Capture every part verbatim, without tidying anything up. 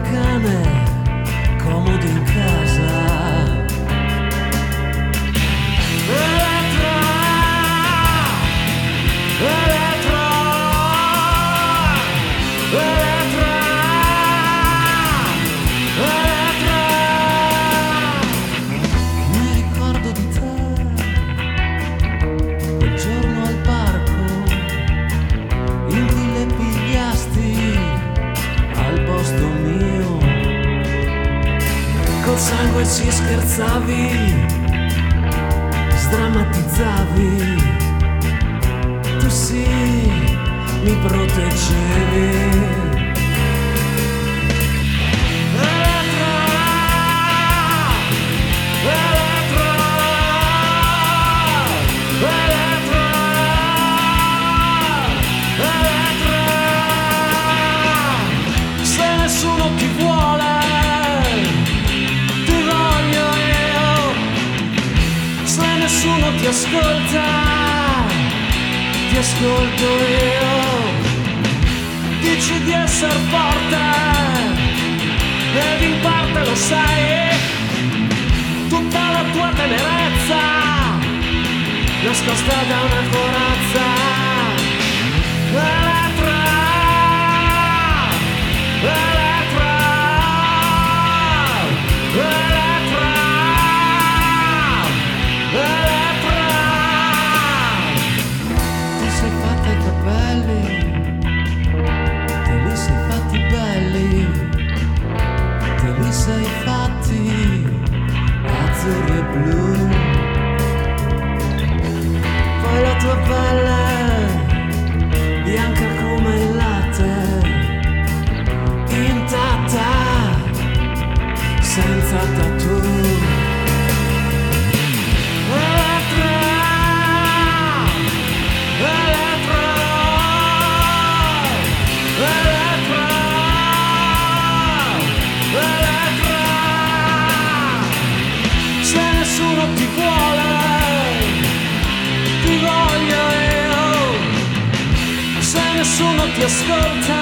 cane comodo in casa. Elettra, Elettra, Elettra, Elettra. Mi ricordo di te quel giorno al parco in cui le pigliasti al posto mio. Col sangue ci scherzavi, sdrammatizzavi, tu sì, mi proteggevi. Elettra, Elettra, Elettra, Elettra. Se nessuno ti vuole, ti voglio io. Se nessuno ti ascolta, ti ascolto io. Dici di essere forte ed in parte lo sai. Tutta la tua tenerezza nascosta da una corazza. Elettra, Elettra, Elettra, Elettra. Ti sei fatta i capelli, te li sei fatti belli, te li sei fatti azzurri e blu. Poi la tua pelle bianca come il latte, intatta, senza tattoo. Elettra, Elettra, Elettra, Elettra. Se nessuno ti vuole, ti voglio io. Se nessuno ti ascolta,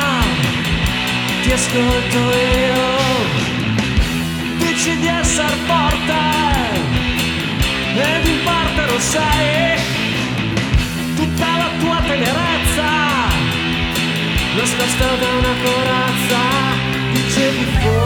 ti ascolto io. Dici di essere forte ed in parte lo sai. Tutta la tua tenerezza nascosta da una corazza. Dicevi fuori